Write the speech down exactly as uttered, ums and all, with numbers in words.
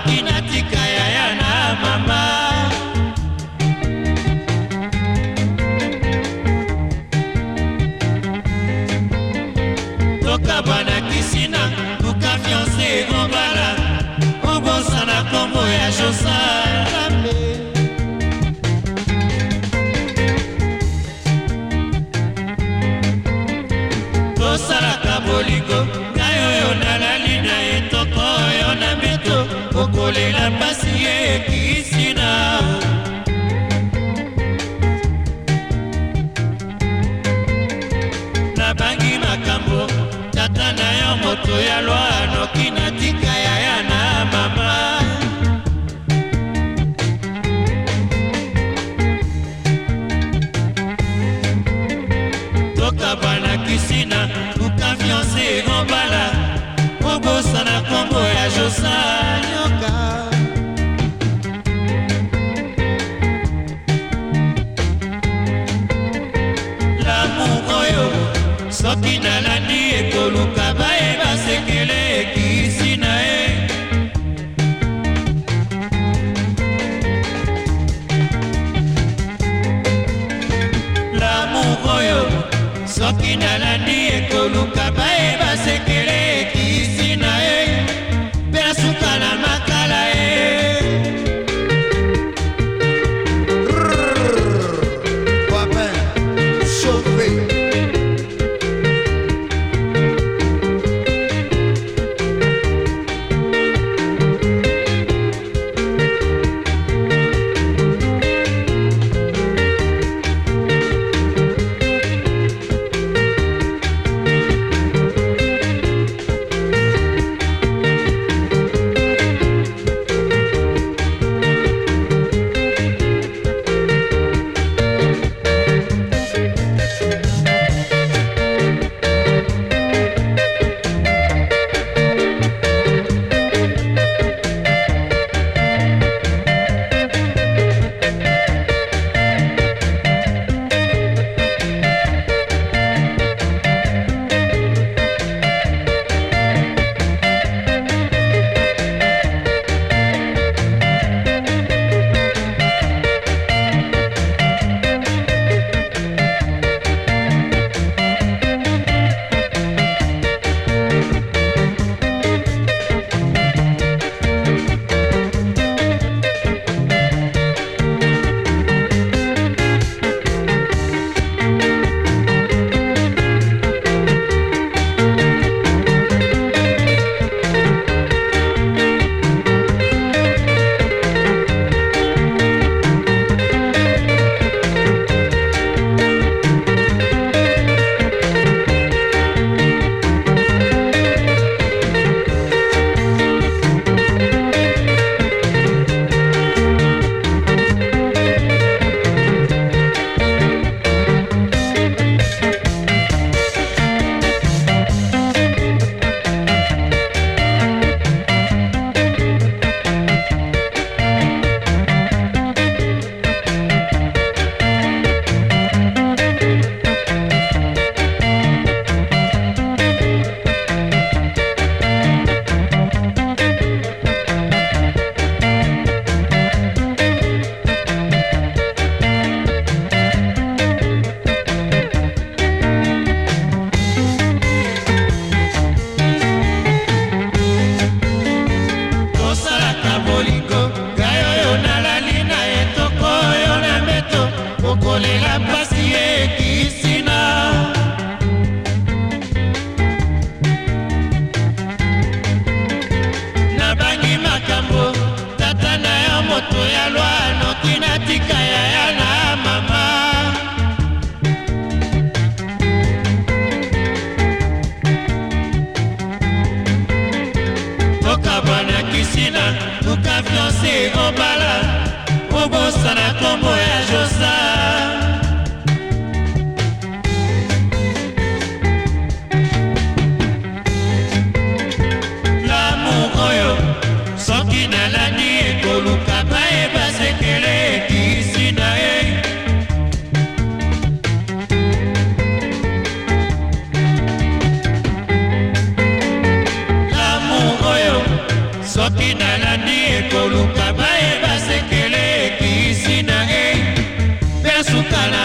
noki natika yaya na mama. Toka bana kisina kuka fiancé ngobala obosana kombo ya Josalambe. Tosalaka bolingo ngayo yo nalali na etoko yo na meto okolela pasi ye kisina. Nabangi makambo tata na yo moto ya lwa noki natika yaya na mama. Toka bana kisina kuka fiancé ngobala obosana kombo ya Josanyoka. L'amour oyo soki nalandi ekoluka bayeba sekele ekisina e. L'amour oyo soki nalandi ekoluka bayeba sekele ekisina e. Mpe suka na makala e. Papin, chauffé. suka na